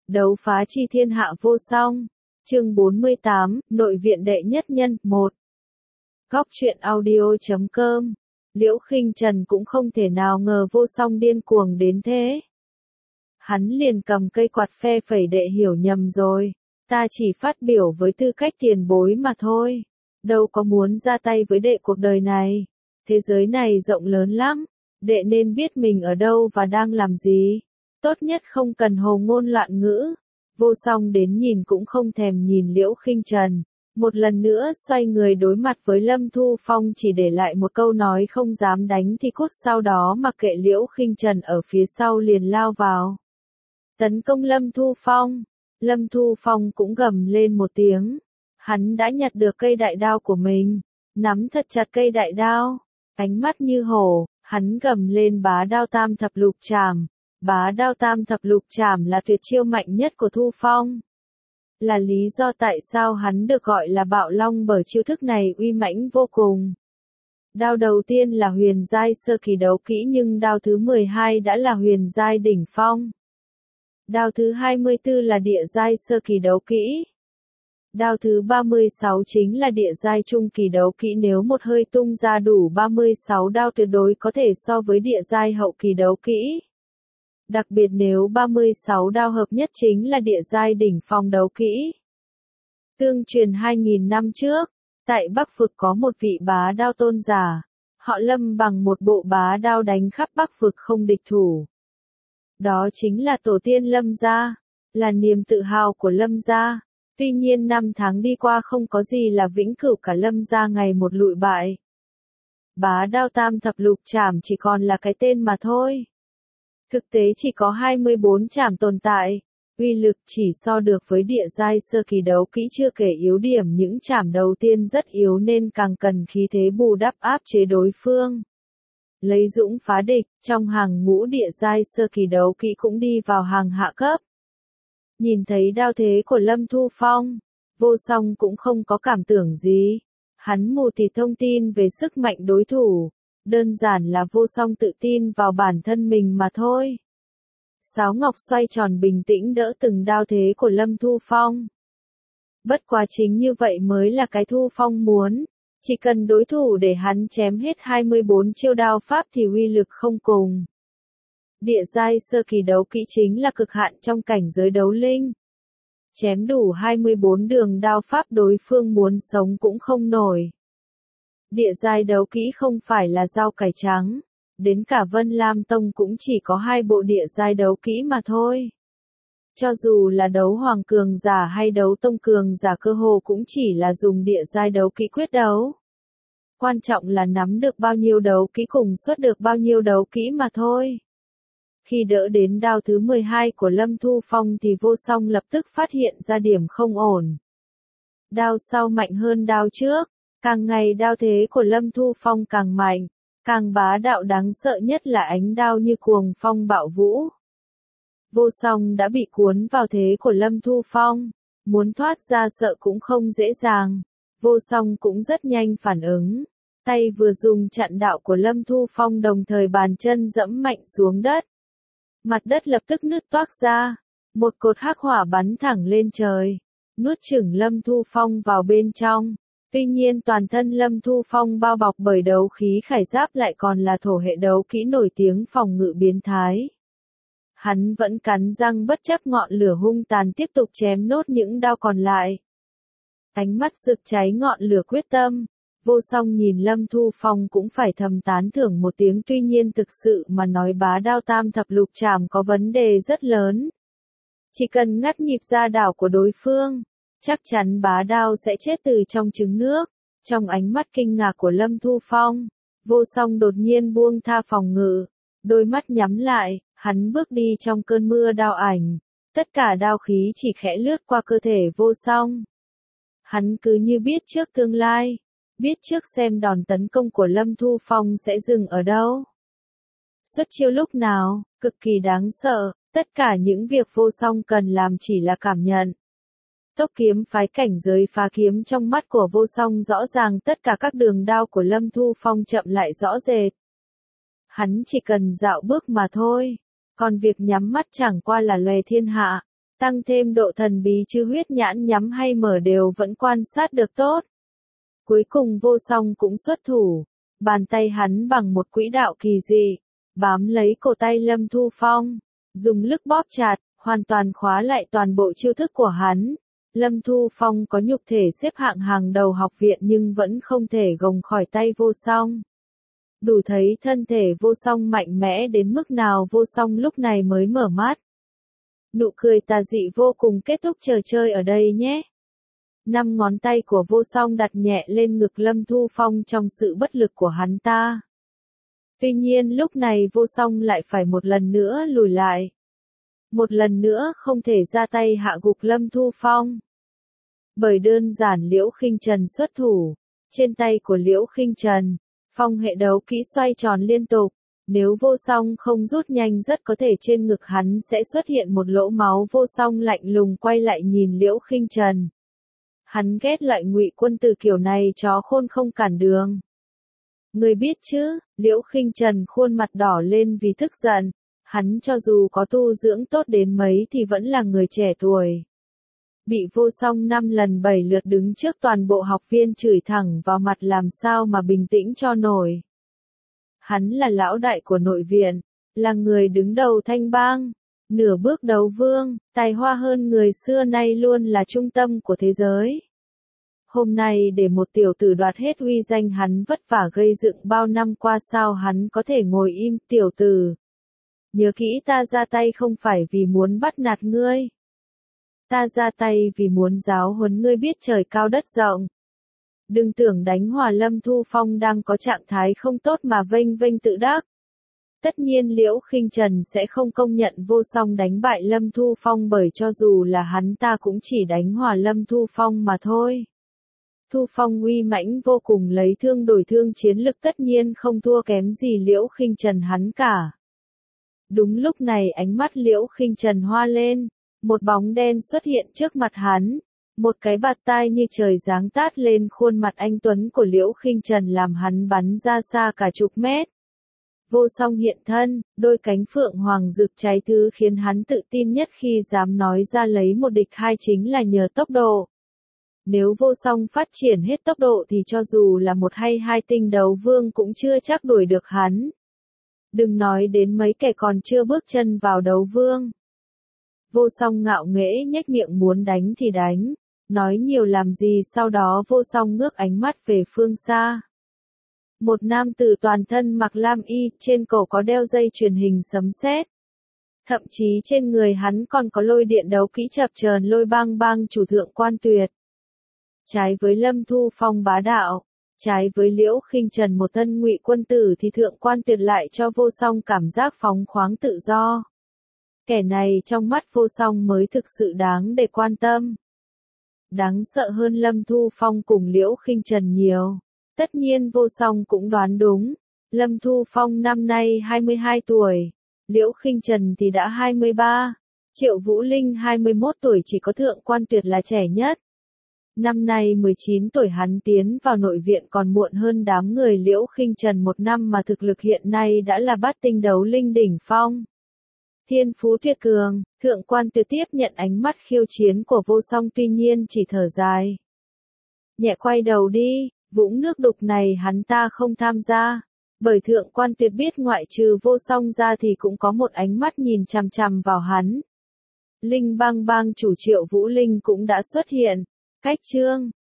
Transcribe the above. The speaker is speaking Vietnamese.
Đấu phá chi thiên hạ vô song. Chương 48, Nội viện đệ nhất nhân, 1. Góc truyện audio.com. Liễu Khinh Trần cũng không thể nào ngờ Vô Song điên cuồng đến thế. Hắn liền cầm cây quạt phe phẩy, đệ hiểu nhầm rồi. Ta chỉ phát biểu với tư cách tiền bối mà thôi. Đâu có muốn ra tay với đệ cuộc đời này. Thế giới này rộng lớn lắm. Đệ nên biết mình ở đâu và đang làm gì. Tốt nhất không cần hồ ngôn loạn ngữ. Vô Song đến nhìn cũng không thèm nhìn Liễu Khinh Trần. Một lần nữa xoay người đối mặt với Lâm Thu Phong, chỉ để lại một câu nói không dám đánh thì cút, sau đó mặc kệ Liễu Khinh Trần ở phía sau liền lao vào. Tấn công Lâm Thu Phong. Lâm Thu Phong cũng gầm lên một tiếng. Hắn đã nhặt được cây đại đao của mình. Nắm thật chặt cây đại đao. Ánh mắt như hổ, hắn gầm lên bá đao tam thập lục trảm. Bá đao tam thập lục trảm là tuyệt chiêu mạnh nhất của Thu Phong. Là lý do tại sao hắn được gọi là Bạo Long, bởi chiêu thức này uy mãnh vô cùng. Đao đầu tiên là huyền giai sơ kỳ đấu kỹ, nhưng đao thứ 12 đã là huyền giai đỉnh phong. Đao thứ 24 là địa giai sơ kỳ đấu kỹ. Đao thứ 36 chính là địa giai trung kỳ đấu kỹ, nếu một hơi tung ra đủ 36 đao tuyệt đối có thể so với địa giai hậu kỳ đấu kỹ. Đặc biệt nếu 36 đao hợp nhất chính là địa giai đỉnh phong đấu kỹ. Tương truyền 2000 năm trước, tại Bắc Vực có một vị bá đao tôn giả. Họ Lâm bằng một bộ bá đao đánh khắp Bắc Vực không địch thủ. Đó chính là tổ tiên Lâm gia, là niềm tự hào của Lâm gia. Tuy nhiên năm tháng đi qua không có gì là vĩnh cửu cả, Lâm gia ngày một lụi bại. Bá đao tam thập lục trảm chỉ còn là cái tên mà thôi. Thực tế chỉ có 24 trảm tồn tại, uy lực chỉ so được với địa giai sơ kỳ đấu kỹ, chưa kể yếu điểm những trảm đầu tiên rất yếu nên càng cần khí thế bù đắp áp chế đối phương. Lấy dũng phá địch, trong hàng ngũ địa giai sơ kỳ đấu kỹ cũng đi vào hàng hạ cấp. Nhìn thấy đao thế của Lâm Thu Phong, Vô Song cũng không có cảm tưởng gì. Hắn mù tịt thông tin về sức mạnh đối thủ. Đơn giản là Vô Song tự tin vào bản thân mình mà thôi. Sáo ngọc xoay tròn bình tĩnh đỡ từng đao thế của Lâm Thu Phong. Bất quá chính như vậy mới là cái Thu Phong muốn. Chỉ cần đối thủ để hắn chém hết 24 chiêu đao pháp thì uy lực không cùng. Địa giai sơ kỳ đấu kỹ chính là cực hạn trong cảnh giới đấu linh. Chém đủ 24 đường đao pháp đối phương muốn sống cũng không nổi. Địa giai đấu kỹ không phải là rau cải trắng, đến cả Vân Lam Tông cũng chỉ có 2 bộ địa giai đấu kỹ mà thôi. Cho dù là đấu hoàng cường giả hay đấu tông cường giả cơ hồ cũng chỉ là dùng địa giai đấu kỹ quyết đấu. Quan trọng là nắm được bao nhiêu đấu kỹ cùng xuất được bao nhiêu đấu kỹ mà thôi. Khi đỡ đến đao thứ 12 của Lâm Thu Phong thì Vô Song lập tức phát hiện ra điểm không ổn. Đao sau mạnh hơn đao trước. Càng ngày đao thế của Lâm Thu Phong càng mạnh, càng bá đạo, đáng sợ nhất là ánh đao như cuồng phong bạo vũ. Vô Song đã bị cuốn vào thế của Lâm Thu Phong, muốn thoát ra sợ cũng không dễ dàng. Vô Song cũng rất nhanh phản ứng, tay vừa dùng chặn đạo của Lâm Thu Phong, đồng thời bàn chân dẫm mạnh xuống đất. Mặt đất lập tức nứt toác ra, một cột hắc hỏa bắn thẳng lên trời, nuốt chửng Lâm Thu Phong vào bên trong. Tuy nhiên toàn thân Lâm Thu Phong bao bọc bởi đấu khí khải giáp lại còn là thổ hệ đấu kỹ nổi tiếng phòng ngự biến thái. Hắn vẫn cắn răng bất chấp ngọn lửa hung tàn tiếp tục chém nốt những đao còn lại. Ánh mắt rực cháy ngọn lửa quyết tâm. Vô Song nhìn Lâm Thu Phong cũng phải thầm tán thưởng một tiếng, tuy nhiên thực sự mà nói bá đao tam thập lục trảm có vấn đề rất lớn. Chỉ cần ngắt nhịp ra đảo của đối phương, chắc chắn bá đao sẽ chết từ trong trứng nước. Trong ánh mắt kinh ngạc của Lâm Thu Phong, Vô Song đột nhiên buông tha phòng ngự, đôi mắt nhắm lại, hắn bước đi trong cơn mưa đao ảnh. Tất cả đao khí chỉ khẽ lướt qua cơ thể Vô Song. Hắn cứ như biết trước tương lai, biết trước xem đòn tấn công của Lâm Thu Phong sẽ dừng ở đâu. Xuất chiêu lúc nào, cực kỳ đáng sợ, tất cả những việc Vô Song cần làm chỉ là cảm nhận. Tốc kiếm phái cảnh giới phá kiếm trong mắt của Vô Song rõ ràng, tất cả các đường đao của Lâm Thu Phong chậm lại rõ rệt. Hắn chỉ cần dạo bước mà thôi, còn việc nhắm mắt chẳng qua là lòe thiên hạ. Tăng thêm độ thần bí chứ huyết nhãn nhắm hay mở đều vẫn quan sát được tốt. Cuối cùng vô song cũng xuất thủ, bàn tay hắn bằng một quỹ đạo kỳ dị, bám lấy cổ tay Lâm Thu Phong, dùng lực bóp chặt, hoàn toàn khóa lại toàn bộ chiêu thức của hắn. Lâm Thu Phong có nhục thể xếp hạng hàng đầu học viện nhưng vẫn không thể gồng khỏi tay vô song. Đủ thấy thân thể vô song mạnh mẽ đến mức nào. Vô song lúc này mới mở mắt. Nụ cười tà dị vô cùng kết thúc trò chơi ở đây nhé. 5 ngón tay của vô song đặt nhẹ lên ngực Lâm Thu Phong trong sự bất lực của hắn ta. Tuy nhiên lúc này vô song lại phải một lần nữa lùi lại. Một lần nữa không thể ra tay hạ gục Lâm Thu Phong. Bởi đơn giản Liễu Khinh Trần xuất thủ. Trên tay của Liễu Khinh Trần, phong hệ đấu kỹ xoay tròn liên tục. Nếu vô song không rút nhanh rất có thể trên ngực hắn sẽ xuất hiện một lỗ máu. Vô song lạnh lùng quay lại nhìn Liễu Khinh Trần. Hắn ghét loại ngụy quân tử kiểu này, chó khôn không cản đường. Người biết chứ, Liễu Khinh Trần khuôn mặt đỏ lên vì tức giận. Hắn cho dù có tu dưỡng tốt đến mấy thì vẫn là người trẻ tuổi. Bị vô song 5 lần 7 lượt đứng trước toàn bộ học viên chửi thẳng vào mặt làm sao mà bình tĩnh cho nổi. Hắn là lão đại của nội viện, là người đứng đầu Thanh Bang, nửa bước đấu vương, tài hoa hơn người xưa nay luôn là trung tâm của thế giới. Hôm nay để một tiểu tử đoạt hết uy danh hắn vất vả gây dựng bao năm qua, sao hắn có thể ngồi im? Tiểu tử, nhớ kỹ, ta ra tay không phải vì muốn bắt nạt ngươi. Ta ra tay vì muốn giáo huấn ngươi biết trời cao đất rộng. Đừng tưởng đánh hòa Lâm Thu Phong đang có trạng thái không tốt mà vênh vênh tự đắc. Tất nhiên Liễu Khinh Trần sẽ không công nhận vô song đánh bại Lâm Thu Phong, bởi cho dù là hắn ta cũng chỉ đánh hòa Lâm Thu Phong mà thôi. Thu Phong uy mãnh vô cùng, lấy thương đổi thương, chiến lực tất nhiên không thua kém gì Liễu Khinh Trần hắn cả. Đúng lúc này ánh mắt Liễu Khinh Trần hoa lên, một bóng đen xuất hiện trước mặt hắn. Một cái bạt tai như trời giáng tát lên khuôn mặt anh tuấn của Liễu Khinh Trần làm hắn bắn ra xa cả chục mét. Vô song hiện thân, đôi cánh phượng hoàng rực cháy, thứ khiến hắn tự tin nhất khi dám nói ra lấy một địch hai chính là nhờ tốc độ. Nếu vô song phát triển hết tốc độ thì cho dù là một hay hai tinh đấu vương cũng chưa chắc đuổi được hắn. Đừng nói đến mấy kẻ còn chưa bước chân vào đấu vương. Vô song ngạo nghễ nhếch miệng, muốn đánh thì đánh, nói nhiều làm gì. Sau đó vô song ngước ánh mắt về phương xa. Một nam tử toàn thân mặc lam y, trên cổ có đeo dây chuyền hình sấm sét. Thậm chí trên người hắn còn có lôi điện đấu kỹ chập chờn Lôi Bang Bang, chủ Thượng Quan Tuyệt. Trái với Lâm Thu Phong bá đạo, trái với Liễu Khinh Trần một thân ngụy quân tử, thì Thượng Quan Tuyệt lại cho vô song cảm giác phóng khoáng tự do. Kẻ này trong mắt vô song mới thực sự đáng để quan tâm. Đáng sợ hơn Lâm Thu Phong cùng Liễu Khinh Trần nhiều. Tất nhiên vô song cũng đoán đúng. Lâm Thu Phong năm nay 22 tuổi. Liễu Khinh Trần thì đã 23. Triệu Vũ Linh 21 tuổi, chỉ có Thượng Quan Tuyệt là trẻ nhất. Năm nay 19 tuổi, hắn tiến vào nội viện còn muộn hơn đám người Liễu Khinh Trần 1 năm mà thực lực hiện nay đã là bát tinh đấu linh đỉnh phong. Thiên phú tuyệt cường, Thượng Quan Tuyệt tiếp nhận ánh mắt khiêu chiến của vô song, tuy nhiên chỉ thở dài. Nhẹ quay đầu đi, vũng nước đục này hắn ta không tham gia. Bởi Thượng Quan Tuyệt biết ngoại trừ vô song ra thì cũng có một ánh mắt nhìn chằm chằm vào hắn. Linh Bang Bang chủ Triệu Vũ Linh cũng đã xuất hiện. Cách chương